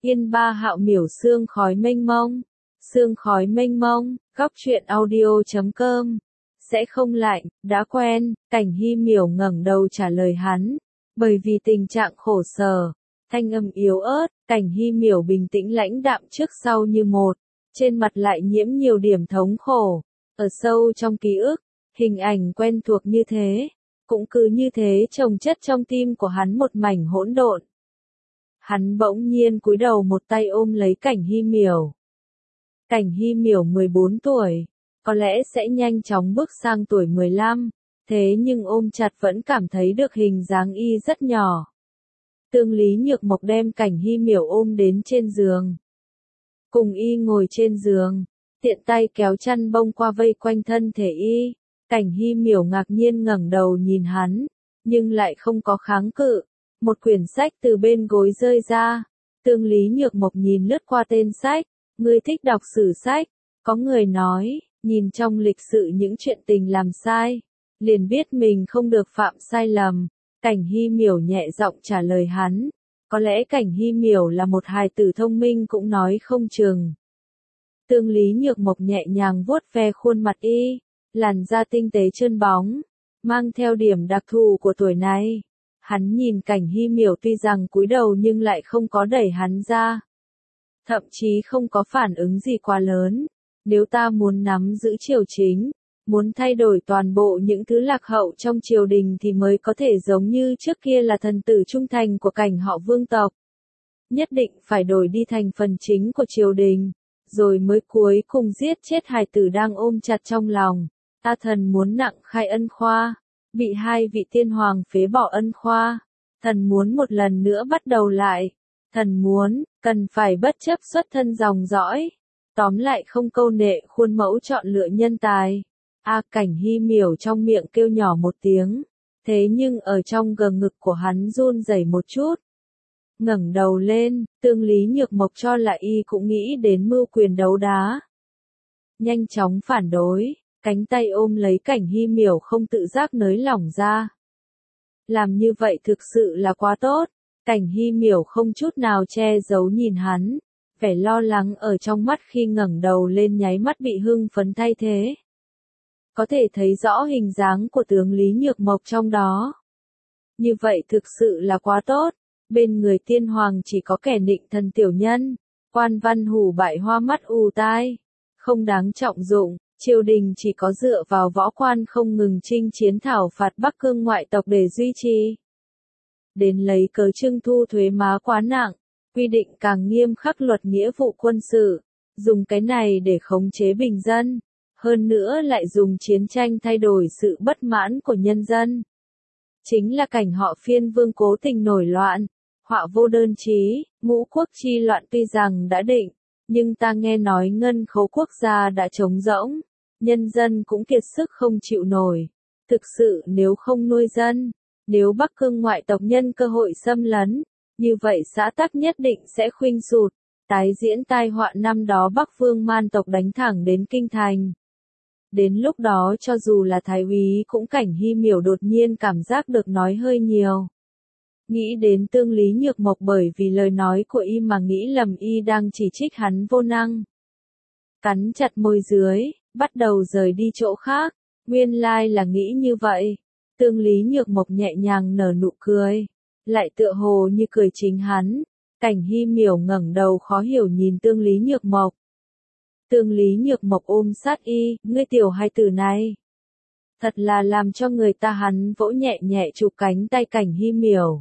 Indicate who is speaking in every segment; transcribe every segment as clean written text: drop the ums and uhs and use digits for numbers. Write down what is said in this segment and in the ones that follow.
Speaker 1: Yên ba hạo miểu sương khói mênh mông. Sương khói mênh mông, góc truyện audio.com. Sẽ không lạnh, đã quen, Cảnh Hy miểu ngẩng đầu trả lời hắn. Bởi vì tình trạng khổ sở, thanh âm yếu ớt, Cảnh Hy miểu bình tĩnh lãnh đạm trước sau như một. Trên mặt lại nhiễm nhiều điểm thống khổ. Ở sâu trong ký ức, hình ảnh quen thuộc như thế. Cũng cứ như thế chồng chất trong tim của hắn một mảnh hỗn độn. Hắn bỗng nhiên cúi đầu một tay ôm lấy Cảnh Hy miểu. Cảnh Hy miểu 14 tuổi, có lẽ sẽ nhanh chóng bước sang tuổi 15, thế nhưng ôm chặt vẫn cảm thấy được hình dáng y rất nhỏ. Tương Lý Nhược Mộc đem Cảnh Hy miểu ôm đến trên giường. Cùng y ngồi trên giường, tiện tay kéo chăn bông qua vây quanh thân thể y. Cảnh Hy miểu ngạc nhiên ngẩng đầu nhìn hắn, nhưng lại không có kháng cự. Một quyển sách từ bên gối rơi ra. Tương Lý Nhược Mộc nhìn lướt qua tên sách. Ngươi thích đọc sử sách. Có người nói, nhìn trong lịch sử những chuyện tình làm sai, liền biết mình không được phạm sai lầm. Cảnh Hy miểu nhẹ giọng trả lời hắn. Có lẽ Cảnh Hy miểu là một hài tử thông minh cũng nói không chừng. Tương Lý Nhược Mộc nhẹ nhàng vuốt ve khuôn mặt y, làn da tinh tế trơn bóng, mang theo điểm đặc thù của tuổi này. Hắn nhìn Cảnh Hy miểu tuy rằng cúi đầu nhưng lại không có đẩy hắn ra. Thậm chí không có phản ứng gì quá lớn. Nếu ta muốn nắm giữ triều chính, muốn thay đổi toàn bộ những thứ lạc hậu trong triều đình thì mới có thể giống như trước kia là thần tử trung thành của Cảnh họ vương tộc. Nhất định phải đổi đi thành phần chính của triều đình, rồi mới cuối cùng giết chết hài tử đang ôm chặt trong lòng. Ta thần muốn nặng khai ân khoa, bị hai vị tiên hoàng phế bỏ ân khoa. Thần muốn một lần nữa bắt đầu lại. Thần muốn, cần phải bất chấp xuất thân dòng dõi. Tóm lại không câu nệ khuôn mẫu chọn lựa nhân tài. Cảnh Hy miểu trong miệng kêu nhỏ một tiếng. Thế nhưng ở trong gờ ngực của hắn run rẩy một chút. Ngẩng đầu lên, Tương Lý Nhược Mộc cho là y cũng nghĩ đến mưu quyền đấu đá. Nhanh chóng phản đối, cánh tay ôm lấy Cảnh Hy miểu không tự giác nới lỏng ra. Làm như vậy thực sự là quá tốt. Cảnh Hy miểu không chút nào che giấu nhìn hắn, vẻ lo lắng ở trong mắt khi ngẩng đầu lên nháy mắt bị hưng phấn thay thế. Có thể thấy rõ hình dáng của Tướng Lý Nhược Mộc trong đó. Như vậy thực sự là quá tốt, bên người tiên hoàng chỉ có kẻ nịnh thần tiểu nhân, quan văn hủ bại hoa mắt ù tai, không đáng trọng dụng. Triều đình chỉ có dựa vào võ quan không ngừng chinh chiến thảo phạt Bắc Cương ngoại tộc để duy trì. Đến lấy cớ trưng thu thuế má quá nặng, quy định càng nghiêm khắc luật nghĩa vụ quân sự, dùng cái này để khống chế bình dân, hơn nữa lại dùng chiến tranh thay đổi sự bất mãn của nhân dân. Chính là Cảnh họ Phiên vương cố tình nổi loạn, họa vô đơn chí, ngũ quốc chi loạn tuy rằng đã định, nhưng ta nghe nói ngân khấu quốc gia đã trống rỗng, nhân dân cũng kiệt sức không chịu nổi. Thực sự nếu không nuôi dân, nếu Bắc Cương ngoại tộc nhân cơ hội xâm lấn, như vậy xã tắc nhất định sẽ khuynh sụt, tái diễn tai họa năm đó Bắc Vương man tộc đánh thẳng đến kinh thành. Đến lúc đó cho dù là thái úy cũng Cảnh Hy miểu đột nhiên cảm giác được nói hơi nhiều. Nghĩ đến Tương Lý Nhược Mộc bởi vì lời nói của y mà nghĩ lầm y đang chỉ trích hắn vô năng. Cắn chặt môi dưới, bắt đầu rời đi chỗ khác, nguyên lai là nghĩ như vậy. Tương Lý Nhược Mộc nhẹ nhàng nở nụ cười, lại tựa hồ như cười chính hắn. Cảnh Hy miểu ngẩng đầu khó hiểu nhìn Tương Lý Nhược Mộc. Tương Lý Nhược Mộc ôm sát y, ngươi tiểu hài tử này. Thật là làm cho người ta. Hắn vỗ nhẹ nhẹ chụp cánh tay Cảnh Hy miểu.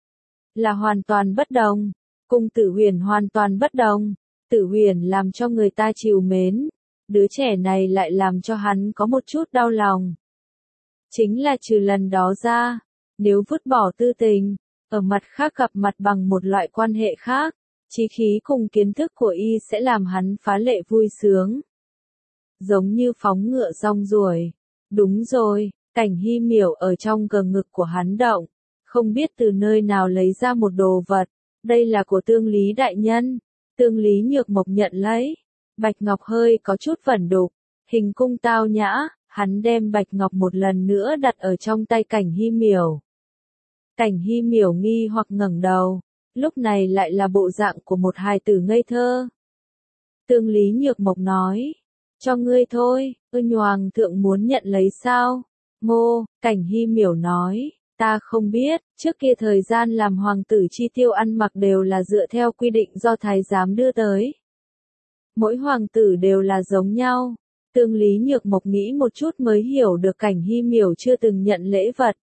Speaker 1: Là hoàn toàn bất đồng, cùng Tử Huyền hoàn toàn bất đồng. Tử Huyền làm cho người ta trìu mến, đứa trẻ này lại làm cho hắn có một chút đau lòng. Chính là trừ lần đó ra, nếu vứt bỏ tư tình, ở mặt khác gặp mặt bằng một loại quan hệ khác, chí khí cùng kiến thức của y sẽ làm hắn phá lệ vui sướng. Giống như phóng ngựa rong ruổi. Đúng rồi, Cảnh Hy miểu ở trong gờ ngực của hắn động, không biết từ nơi nào lấy ra một đồ vật, đây là của Tương Lý đại nhân. Tương Lý Nhược Mộc nhận lấy, bạch ngọc hơi có chút vẩn đục, hình cung tao nhã. Hắn đem bạch ngọc một lần nữa đặt ở trong tay Cảnh Hy miểu. Cảnh Hy miểu nghi hoặc ngẩng đầu, lúc này lại là bộ dạng của một hài tử ngây thơ. Tương Lý Nhược Mộc nói, cho ngươi thôi, Hoàng thượng muốn nhận lấy sao? Ngô, Cảnh Hy Miểu nói, ta không biết, trước kia thời gian làm hoàng tử chi tiêu ăn mặc đều là dựa theo quy định do thái giám đưa tới. Mỗi hoàng tử đều là giống nhau. Tương Lý Nhược Mộc nghĩ một chút mới hiểu được Cảnh Hy Miểu chưa từng nhận lễ vật.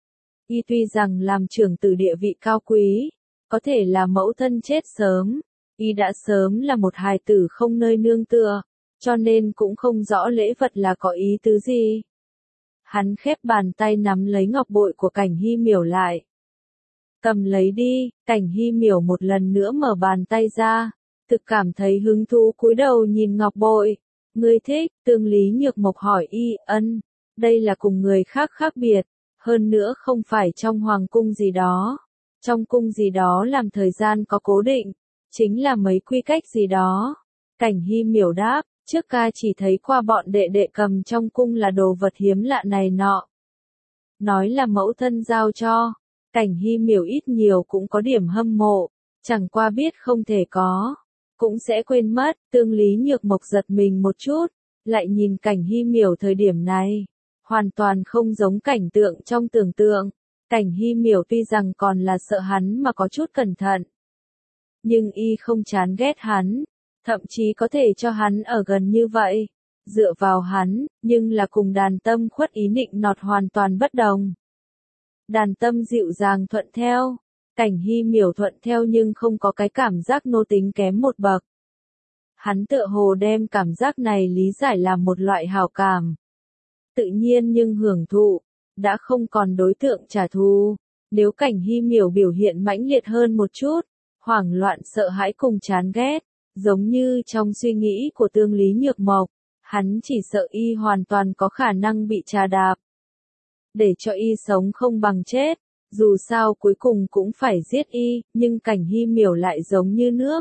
Speaker 1: Y tuy rằng làm trưởng tử địa vị cao quý, có thể là mẫu thân chết sớm, y đã sớm là một hài tử không nơi nương tựa, cho nên cũng không rõ lễ vật là có ý tứ gì. Hắn khép bàn tay nắm lấy ngọc bội của Cảnh Hy Miểu lại. Cầm lấy đi, Cảnh Hy Miểu một lần nữa mở bàn tay ra, thực cảm thấy hứng thú cúi đầu nhìn ngọc bội. Ngươi thích? Tương Lý Nhược Mộc hỏi y, ân, đây là cùng người khác khác biệt, hơn nữa không phải trong hoàng cung gì đó. Trong cung gì đó làm thời gian có cố định, chính là mấy quy cách gì đó. Cảnh Hy Miểu đáp, trước ca chỉ thấy qua bọn đệ đệ cầm trong cung là đồ vật hiếm lạ này nọ. Nói là mẫu thân giao cho, Cảnh Hy Miểu ít nhiều cũng có điểm hâm mộ, chẳng qua biết không thể có, cũng sẽ quên mất. Tương Lý Nhược Mộc giật mình một chút, lại nhìn Cảnh Hy Miểu thời điểm này, hoàn toàn không giống cảnh tượng trong tưởng tượng. Cảnh Hy Miểu tuy rằng còn là sợ hắn mà có chút cẩn thận, nhưng y không chán ghét hắn, thậm chí có thể cho hắn ở gần như vậy, dựa vào hắn, nhưng là cùng Đàn Tâm khuất ý nịnh nọt hoàn toàn bất đồng. Đàn Tâm dịu dàng thuận theo, Cảnh Hy Miểu thuận theo nhưng không có cái cảm giác nô tính kém một bậc. Hắn tựa hồ đem cảm giác này lý giải làm một loại hảo cảm. Tự nhiên nhưng hưởng thụ, đã không còn đối tượng trả thù. Nếu Cảnh Hy Miểu biểu hiện mãnh liệt hơn một chút, hoảng loạn sợ hãi cùng chán ghét, giống như trong suy nghĩ của Tương Lý Nhược Mộc, hắn chỉ sợ y hoàn toàn có khả năng bị trà đạp. Để cho y sống không bằng chết, dù sao cuối cùng cũng phải giết y, nhưng Cảnh Hy Miểu lại giống như nước.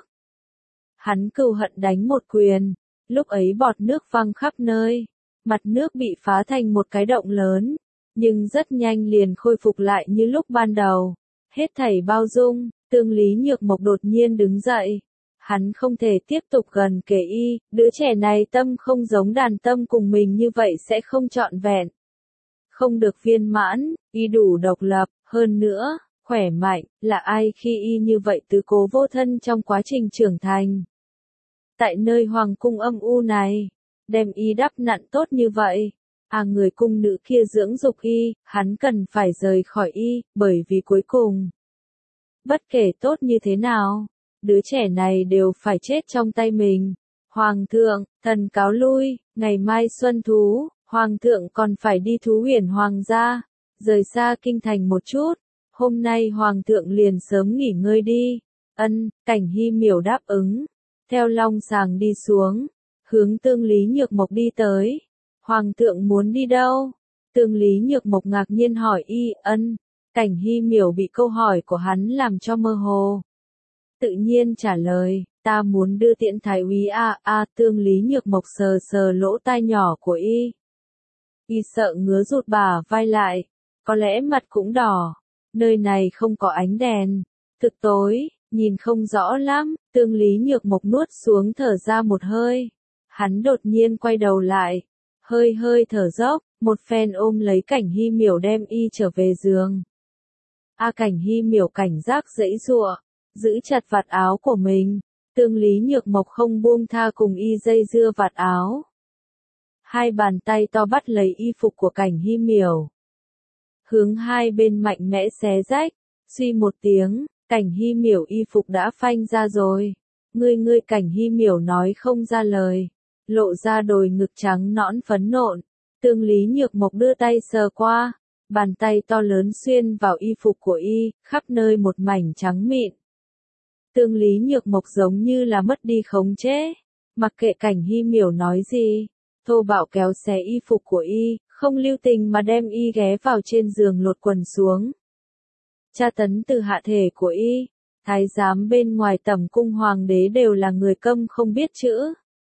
Speaker 1: Hắn cừu hận đánh một quyền, lúc ấy bọt nước văng khắp nơi, mặt nước bị phá thành một cái động lớn, nhưng rất nhanh liền khôi phục lại như lúc ban đầu. Hết thảy bao dung. Tương Lý Nhược Mộc đột nhiên đứng dậy. Hắn không thể tiếp tục gần kề y, đứa trẻ này tâm không giống Đàn Tâm cùng mình như vậy sẽ không trọn vẹn. Không được viên mãn, y đủ độc lập, hơn nữa, khỏe mạnh, là ai khi y như vậy tứ cố vô thân trong quá trình trưởng thành. Tại nơi hoàng cung âm u này, đem y đắp nặn tốt như vậy. Người cung nữ kia dưỡng dục y, hắn cần phải rời khỏi y, bởi vì cuối cùng, bất kể tốt như thế nào, đứa trẻ này đều phải chết trong tay mình. Hoàng thượng, thần cáo lui, ngày mai xuân thú, hoàng thượng còn phải đi thú huyền hoàng gia, rời xa kinh thành một chút, hôm nay hoàng thượng liền sớm nghỉ ngơi đi. Ân, Cảnh Hy Miểu đáp ứng, theo long sàng đi xuống, hướng Tương Lý Nhược Mộc đi tới. Hoàng thượng muốn đi đâu? Tương Lý Nhược Mộc ngạc nhiên hỏi y. Ân. Cảnh Hy Miểu bị câu hỏi của hắn làm cho mơ hồ. Tự nhiên trả lời, ta muốn đưa tiễn thái úy Tương Lý Nhược Mộc sờ sờ lỗ tai nhỏ của y. Y sợ ngứa rụt bả vai lại, có lẽ mặt cũng đỏ. Nơi này không có ánh đèn, thực tối, nhìn không rõ lắm. Tương Lý Nhược Mộc nuốt xuống thở ra một hơi. Hắn đột nhiên quay đầu lại, hơi hơi thở dốc, một phen ôm lấy Cảnh Hy Miểu đem y trở về giường. Cảnh Hy Miểu cảnh giác giãy giụa, giữ chặt vạt áo của mình. Tương Lý Nhược Mộc không buông tha cùng y dây dưa vạt áo. Hai bàn tay to bắt lấy y phục của Cảnh Hy Miểu, hướng hai bên mạnh mẽ xé rách. Suy một tiếng, Cảnh Hy Miểu y phục đã phanh ra rồi. Ngươi Cảnh Hy Miểu nói không ra lời, lộ ra đồi ngực trắng nõn phấn nộn. Tương Lý Nhược Mộc đưa tay sờ qua, bàn tay to lớn xuyên vào y phục của y, khắp nơi một mảnh trắng mịn. Tương Lý Nhược Mộc giống như là mất đi khống chế, mặc kệ Cảnh Hy Miểu nói gì, thô bạo kéo xé y phục của y, không lưu tình mà đem y ghé vào trên giường lột quần xuống. Tra tấn từ hạ thể của y, thái giám bên ngoài tẩm cung hoàng đế đều là người câm không biết chữ.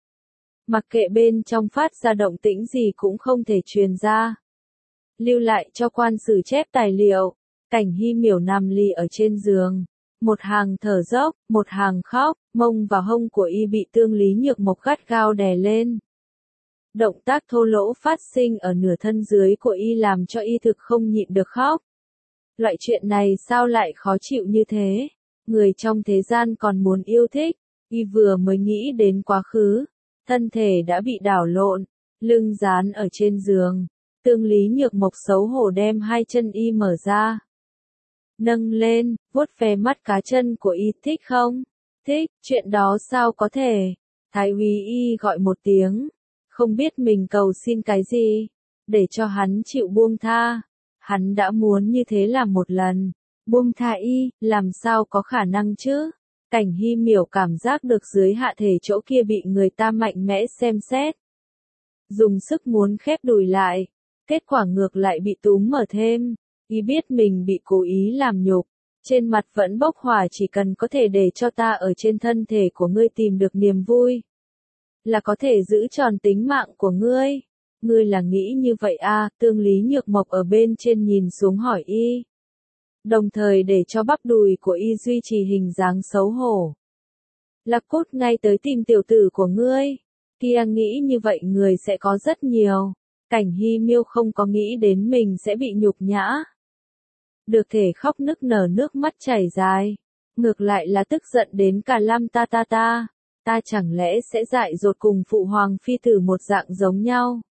Speaker 1: Mặc kệ bên trong phát ra động tĩnh gì cũng không thể truyền ra. Lưu lại cho quan sử chép tài liệu. Cảnh Hy Miểu nằm lì ở trên giường, Một hàng thở dốc, một hàng khóc, mông và hông của y bị Tương Lý Nhược Mộc gắt gao đè lên. Động tác thô lỗ phát sinh ở nửa thân dưới của y làm cho y thực không nhịn được khóc. Loại chuyện này sao lại khó chịu như thế? Người trong thế gian còn muốn yêu thích, y vừa mới nghĩ đến quá khứ, thân thể đã bị đảo lộn, lưng dán ở trên giường. Tương Lý Nhược Mộc xấu hổ đem hai chân y mở ra. Nâng lên, vuốt ve mắt cá chân của y, thích không? Thích, chuyện đó sao có thể? Thái úy y gọi một tiếng, không biết mình cầu xin cái gì, để cho hắn chịu buông tha. Hắn đã muốn như thế làm một lần, buông tha y, làm sao có khả năng chứ? Cảnh Hy Miểu cảm giác được dưới hạ thể chỗ kia bị người ta mạnh mẽ xem xét. Dùng sức muốn khép đùi lại, kết quả ngược lại bị túm mở thêm. Y biết mình bị cố ý làm nhục, trên mặt vẫn bốc hỏa, chỉ cần có thể để cho ta ở trên thân thể của ngươi tìm được niềm vui, là có thể giữ tròn tính mạng của ngươi. Ngươi là nghĩ như vậy à? Tương Lý Nhược Mộc ở bên trên nhìn xuống hỏi y, đồng thời để cho bắp đùi của y duy trì hình dáng xấu hổ. Là cút ngay tới tìm tiểu tử của ngươi. Kia nghĩ như vậy người sẽ có rất nhiều. Cảnh Hy Miêu không có nghĩ đến mình sẽ bị nhục nhã. Được thể khóc nức nở, nước mắt chảy dài. Ngược lại là tức giận đến cả Lam ta. Ta chẳng lẽ sẽ dại dột cùng phụ hoàng phi tử một dạng giống nhau?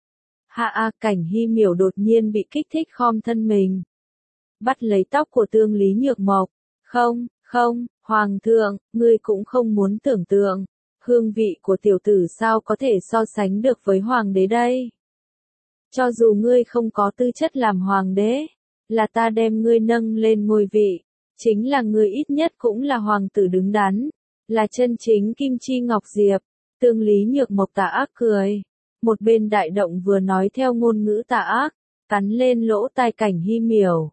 Speaker 1: Cảnh Hy Miểu đột nhiên bị kích thích khom thân mình, bắt lấy tóc của Tương Lý Nhược Mộc. Không, hoàng thượng, ngươi cũng không muốn tưởng tượng, hương vị của tiểu tử sao có thể so sánh được với hoàng đế đây? Cho dù ngươi không có tư chất làm hoàng đế, là ta đem ngươi nâng lên ngôi vị, chính là ngươi ít nhất cũng là hoàng tử đứng đắn, là chân chính kim chi ngọc diệp. Tương Lý Nhược Mộc tà ác cười, một bên đại động vừa nói theo ngôn ngữ tà ác, cắn lên lỗ tai Cảnh Hy Miểu.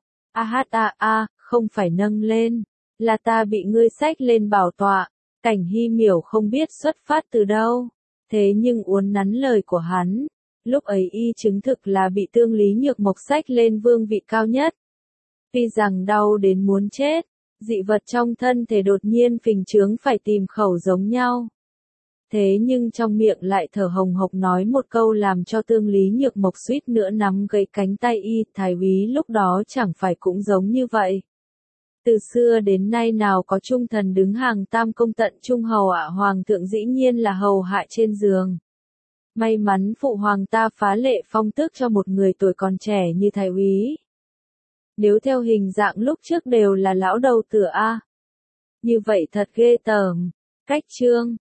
Speaker 1: Không phải nâng lên, là ta bị ngươi xách lên bảo tọa. Cảnh Hy Miểu không biết xuất phát từ đâu, thế nhưng uốn nắn lời của hắn. Lúc ấy y chứng thực là bị Tương Lý Nhược Mộc xách lên vương vị cao nhất. Tuy rằng đau đến muốn chết, dị vật trong thân thể đột nhiên phình trướng phải tìm khẩu giống nhau. Thế nhưng trong miệng lại thở hồng hộc nói một câu làm cho Tương Lý Nhược Mộc suýt nữa nắm gãy cánh tay y. Thái úy lúc đó chẳng phải cũng giống như vậy. Từ xưa đến nay nào có trung thần đứng hàng tam công tận trung hầu ạ, hoàng thượng dĩ nhiên là hầu hạ trên giường. May mắn phụ hoàng ta phá lệ phong tước cho một người tuổi còn trẻ như thái úy. Nếu theo hình dạng lúc trước đều là lão đầu tử a, như vậy thật ghê tởm. Cách chương